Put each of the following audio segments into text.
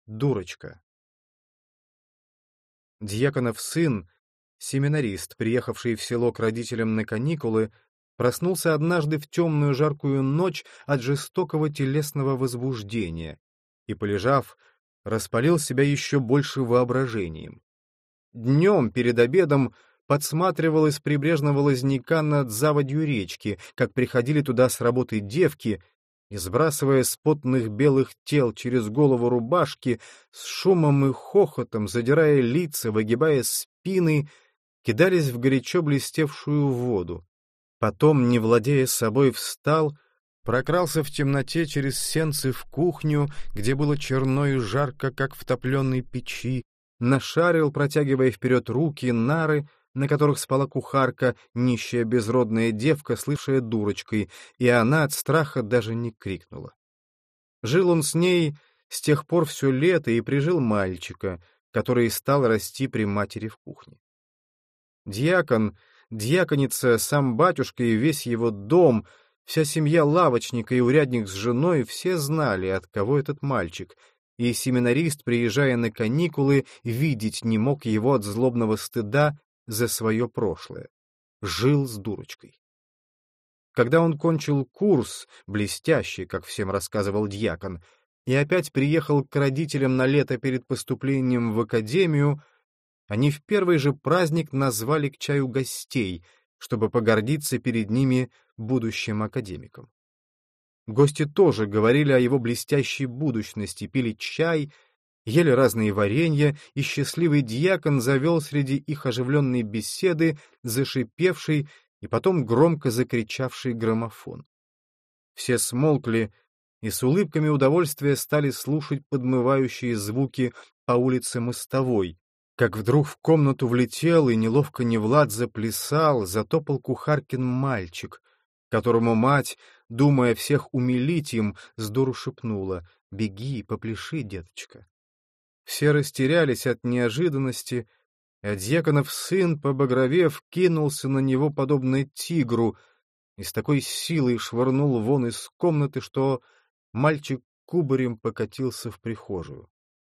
Дурочка. Дьяконов сын, семинарист, приехавший в село к родителям на каникулы, проснулся однажды в темную жаркую ночь от жестокого телесного возбуждения и, полежав, распалил себя еще больше воображением. Днем, перед обедом, подсматривал из прибрежного лозняка над заводью речки, как приходили туда с работы девки, и, сбрасывая с потных белых тел через голову рубашки, с шумом и хохотом, задирая лица, выгибая спины, кидались в горячо блестевшую воду. Потом, не владея собой, встал, прокрался в темноте через сенцы в кухню, где было черно и жарко, как в топленой печи, нашарил, протягивая вперед руки, нары, на которых спала кухарка, нищая безродная девка, слывшая дурочкой, и она от страха даже не крикнула. Жил он с ней с тех пор все лето и прижил мальчика, который стал расти при матери в кухне. Дьякон, дьяконица, сам батюшка и весь его дом, вся семья лавочника и урядник с женой все знали, от кого этот мальчик, и семинарист, приезжая на каникулы, видеть не мог его от злобного стыда за свое прошлое. Жил с дурочкой. Когда он кончил курс, блестящий, как всем рассказывал дьякон, и опять приехал к родителям на лето перед поступлением в академию, они в первый же праздник назвали к чаю гостей, чтобы погордиться перед ними будущим академиком. Гости тоже говорили о его блестящей будущности, пили чай, ели разные варенья, и счастливый дьякон завел среди их оживленной беседы зашипевший и потом громко закричавший граммофон. Все смолкли и с улыбками удовольствия стали слушать подмывающие звуки по улице Мостовой, как вдруг в комнату влетел и неловко не Влад заплясал, затопал кухаркин мальчик, которому мать, думая всех умилить им, сдуру шепнула: «Беги, попляши, деточка». Все растерялись от неожиданности, а дьяконов сын, побагровев, кинулся на него, подобно тигру, и с такой силой швырнул вон из комнаты, что мальчик кубарем покатился в прихожую.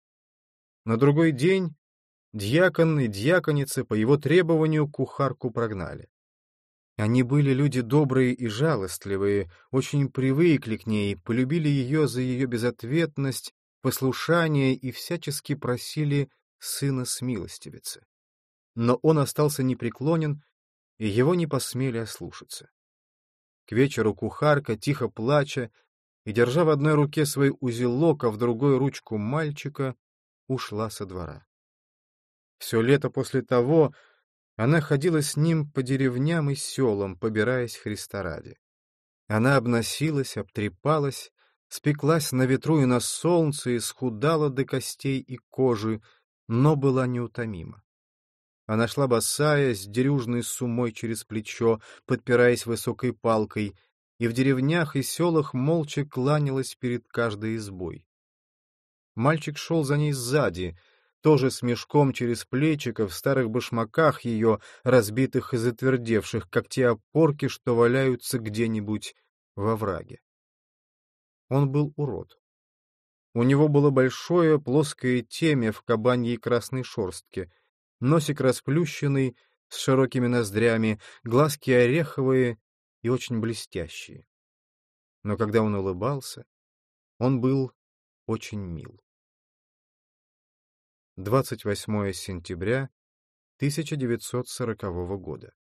На другой день дьякон и дьяконица по его требованию кухарку прогнали. Они были люди добрые и жалостливые, очень привыкли к ней, полюбили ее за ее безответность, послушание и всячески просили сына смилостивиться. Но он остался непреклонен, и его не посмели ослушаться. К вечеру кухарка, тихо плача и держа в одной руке свой узелок, а в другой ручку мальчика, ушла со двора. Все лето после того она ходила с ним по деревням и селам, побираясь Христа ради. Она обносилась, обтрепалась, спеклась на ветру и на солнце, исхудала до костей и кожи, но была неутомима. Она шла босая, с дерюжной сумой через плечо, подпираясь высокой палкой, и в деревнях и селах молча кланялась перед каждой избой. Мальчик шел за ней сзади, тоже с мешком через плечико, в старых башмаках ее, разбитых и затвердевших, как те опорки, что валяются где-нибудь во овраге. Он был урод. У него было большое плоское темя в кабаньей красной шерстке, носик расплющенный, с широкими ноздрями, глазки ореховые и очень блестящие. Но когда он улыбался, он был очень мил. 28 сентября 1940 года.